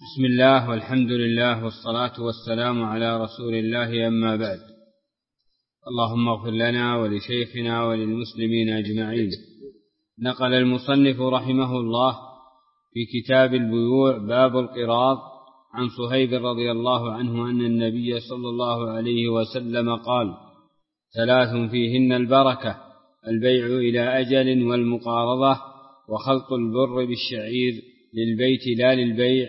بسم الله والحمد لله والصلاة والسلام على رسول الله، أما بعد. اللهم اغفر لنا ولشيخنا وللمسلمين أجمعين. نقل المصنف رحمه الله في كتاب البيوع باب القراض عن صهيب رضي الله عنه أن النبي صلى الله عليه وسلم قال: 3 فيهن البركة: البيع إلى أجل، والمقارضة، وخلط البر بالشعير للبيت لا للبيع.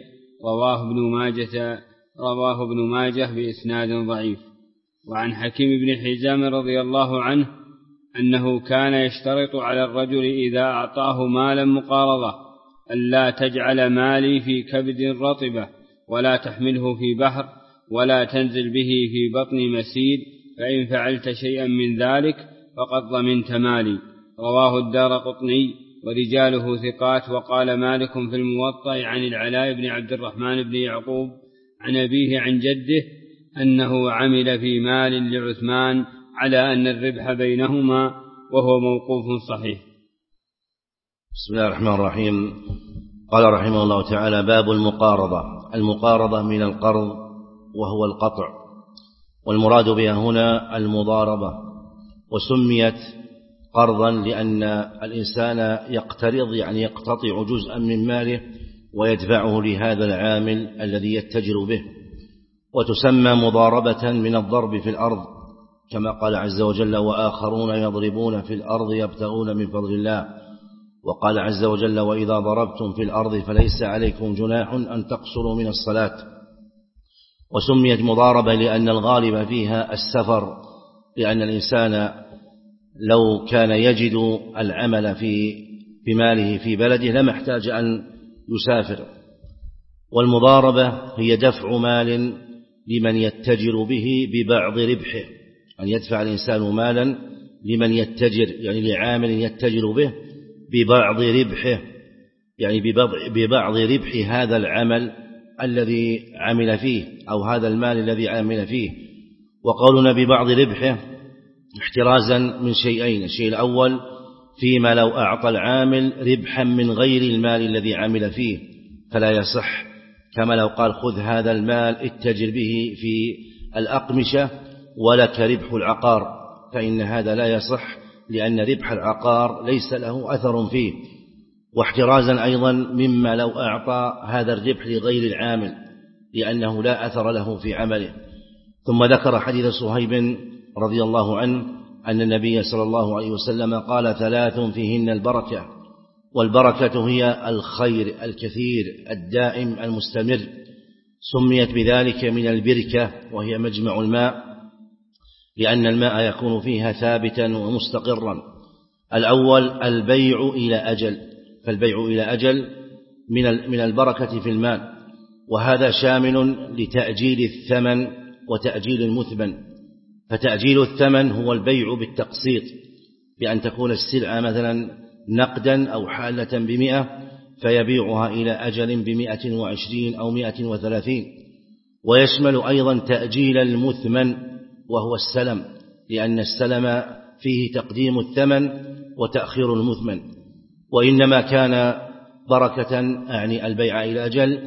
رواه ابن ماجه بإسناد ضعيف. وعن حكيم بن حزام رضي الله عنه أنه كان يشترط على الرجل إذا أعطاه مالا مقارضة: ألا تجعل مالي في كبد رطبة، ولا تحمله في بحر، ولا تنزل به في بطن مسيد، فإن فعلت شيئا من ذلك فقد ضمنت مالي. رواه الدارقطني ورجاله ثقات. وقال مالك في الموطأ عن العلاء بن عبد الرحمن بن يعقوب عن أبيه عن جده أنه عمل في مال لعثمان على أن الربح بينهما، وهو موقوف صحيح. بسم الله الرحمن الرحيم. قال رحمه الله تعالى: باب المقارضة. المقارضة من القرض وهو القطع، والمراد بها هنا المضاربة، وسميت قرضا لأن الإنسان يقترض، يعني يقتطع جزءا من ماله ويدفعه لهذا العامل الذي يتجر به. وتسمى مضاربة من الضرب في الأرض، كما قال عز وجل: وآخرون يضربون في الأرض يبتغون من فضل الله. وقال عز وجل: وإذا ضربتم في الأرض فليس عليكم جناح أن تقصروا من الصلاة. وسميت مضاربة لأن الغالب فيها السفر، لأن الإنسان لو كان يجد العمل في ماله في بلده لما احتاج أن يسافر. والمضاربة هي دفع مال لمن يتجر به ببعض ربحه، أن يدفع الإنسان مالا لمن يتجر، يعني لعامل يتجر به ببعض ربحه، يعني ببعض ربح هذا العمل الذي عمل فيه، أو هذا المال الذي عمل فيه. وقولنا ببعض ربحه احترازا من شيئين: الشيء الأول فيما لو أعطى العامل ربحا من غير المال الذي عمل فيه فلا يصح، كما لو قال: خذ هذا المال اتجر به في الأقمشة ولك ربح العقار، فإن هذا لا يصح، لأن ربح العقار ليس له أثر فيه. واحترازا أيضا مما لو أعطى هذا الربح لغير العامل، لأنه لا أثر له في عمله. ثم ذكر حديث صهيب رضي الله عنه أن النبي صلى الله عليه وسلم قال: 3 فيهن البركة. والبركة هي الخير الكثير الدائم المستمر. سميت بذلك من البركة، وهي مجمع الماء، لأن الماء يكون فيها ثابتا ومستقرا. الأول البيع إلى أجل، فالبيع إلى أجل من البركة في المال، وهذا شامل لتأجيل الثمن وتأجيل المثمن. فتأجيل الثمن هو البيع بالتقسيط، بأن تكون السلعة مثلا نقدا أو حالة ب100 فيبيعها إلى أجل ب120 أو 130. ويشمل أيضا تأجيل المثمن وهو السلم، لأن السلم فيه تقديم الثمن وتأخير المثمن. وإنما كان بركة أعني البيع إلى أجل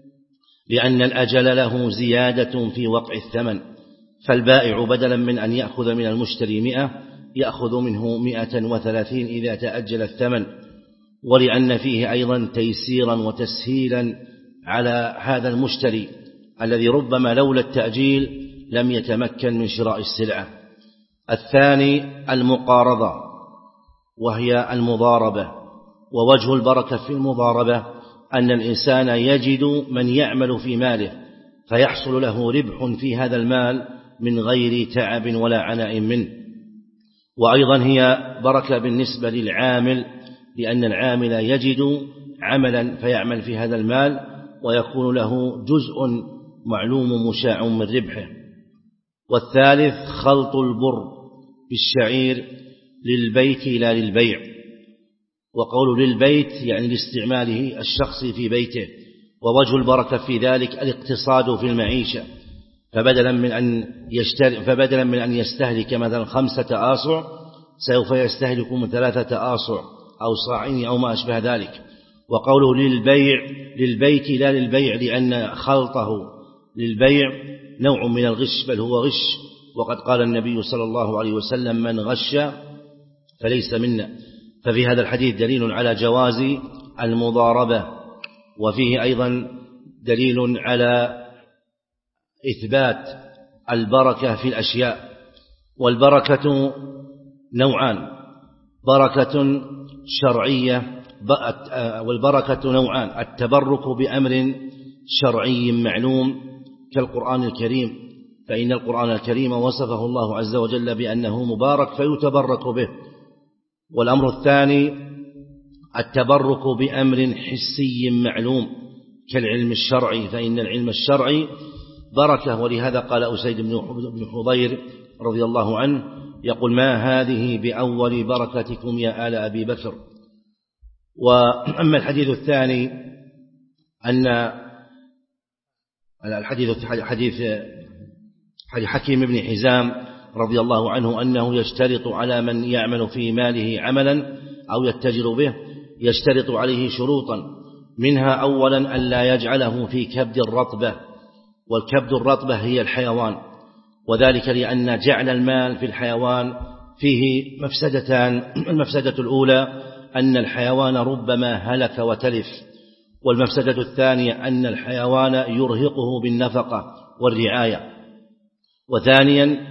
لأن الأجل له زيادة في وقع الثمن، فالبائع بدلا من أن يأخذ من المشتري 100 يأخذ منه 130 إذا تأجل الثمن. ولأن فيه أيضا تيسيرا وتسهيلا على هذا المشتري الذي ربما لولا التأجيل لم يتمكن من شراء السلعة. الثاني المقارضة، وهي المضاربة. ووجه البركة في المضاربة أن الإنسان يجد من يعمل في ماله فيحصل له ربح في هذا المال من غير تعب ولا عناء منه. وأيضا هي بركة بالنسبة للعامل، لأن العامل يجد عملا فيعمل في هذا المال ويكون له جزء معلوم مشاع من ربحه. والثالث خلط البر بالشعير للبيت لا للبيع. وقول للبيت يعني لاستعماله الشخصي في بيته. ووجه البركة في ذلك الاقتصاد في المعيشة، فبدلا من أن يستهلك مثلا 5 آصع سوف يستهلك من 3 آصع أو صاعين أو ما أشبه ذلك. وقوله للبيت لا للبيع، لأن خلطه للبيع نوع من الغش، بل هو غش. وقد قال النبي صلى الله عليه وسلم: من غش فليس منا. ففي هذا الحديث دليل على جواز المضاربة، وفيه أيضا دليل على إثبات البركة في الأشياء. والبركة نوعان: بركة شرعية، والبركة نوعان: التبرك بأمر شرعي معلوم كالقرآن الكريم، فإن القرآن الكريم وصفه الله عز وجل بأنه مبارك فيتبرك به. والأمر الثاني التبرك بأمر حسي معلوم كالعلم الشرعي، فإن العلم الشرعي بركة. ولهذا قال أسيد بن حضير رضي الله عنه يقول: ما هذه بأول بركتكم يا آل أبي بكر. وأما الحديث الثاني أن حديث حكيم بن حزام رضي الله عنه أنه يشترط على من يعمل في ماله عملا أو يتجر به، يشترط عليه شروطا، منها أولا أن لا يجعله في كبد الرطبة، والكبد الرطبة هي الحيوان، وذلك لأن جعل المال في الحيوان فيه مفسدتان: المفسدة الأولى أن الحيوان ربما هلك وتلف، والمفسدة الثانية أن الحيوان يرهقه بالنفقة والرعاية. وثانيا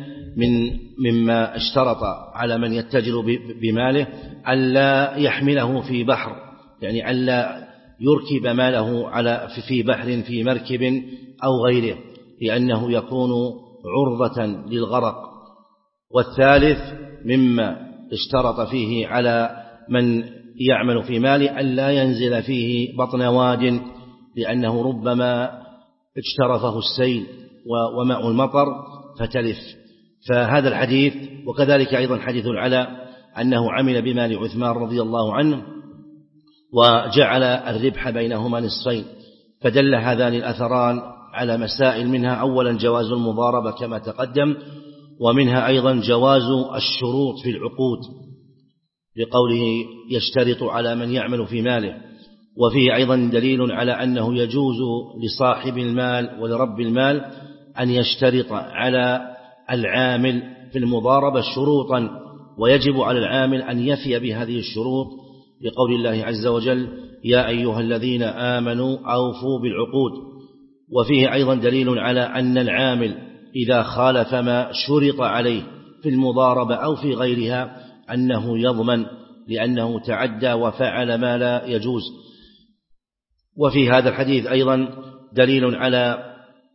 مما اشترط على من يتجر بماله ألا يحمله في بحر، يعني ألا يركب ماله في بحر في مركب أو غيره، لأنه يكون عرضة للغرق. والثالث مما اشترط فيه على من يعمل في ماله ألا ينزل فيه بطن واد، لأنه ربما اجترفه السيل وماء المطر فتلف. فهذا الحديث، وكذلك أيضا حديث العلاء أنه عمل بمال عثمان رضي الله عنه وجعل الربح بينهما نصفين، فدل هذان الأثران على مسائل: منها أولا جواز المضاربة كما تقدم، ومنها أيضا جواز الشروط في العقود لقوله يشترط على من يعمل في ماله. وفيه أيضا دليل على أنه يجوز لصاحب المال ولرب المال أن يشترط على العامل في المضاربة شروطا، ويجب على العامل أن يفي بهذه الشروط لقول الله عز وجل: يا أيها الذين آمنوا أوفوا بالعقود. وفيه أيضا دليل على أن العامل إذا خالف ما شرط عليه في المضاربة أو في غيرها أنه يضمن، لأنه تعدى وفعل ما لا يجوز. وفي هذا الحديث أيضا دليل على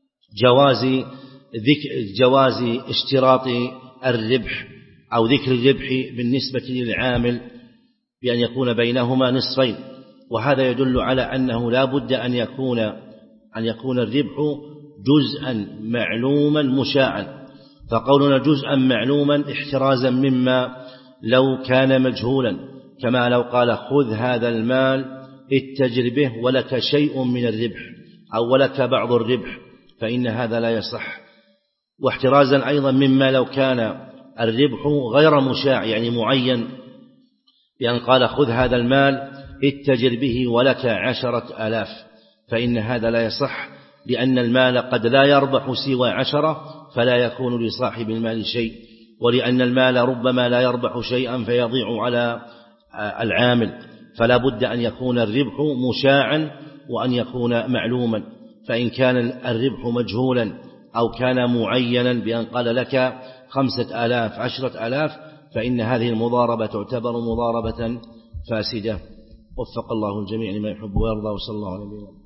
جواز اشتراط الربح أو ذكر الربح بالنسبة للعامل بأن يكون بينهما نصفين، وهذا يدل على أنه لا بد أن يكون الربح جزءا معلوما مشاعا. فقولنا جزءا معلوما احترازا مما لو كان مجهولا، كما لو قال: خذ هذا المال اتجر به ولك شيء من الربح أو ولك بعض الربح، فإن هذا لا يصح. واحترازا أيضا مما لو كان الربح غير مشاع، يعني معين، بأن قال: خذ هذا المال اتجر به ولك 10,000، فإن هذا لا يصح، لأن المال قد لا يربح سوى 10 فلا يكون لصاحب المال شيء، ولأن المال ربما لا يربح شيئا فيضيع على العامل، فلا بد أن يكون الربح مشاعا وأن يكون معلوما. فإن كان الربح مجهولا أو كان معينا بأن قال لك 5,000 10,000 فإن هذه المضاربة تعتبر مضاربة فاسدة. وفق الله الجميع لما يحب ويرضى، وصلى الله عليه وسلم.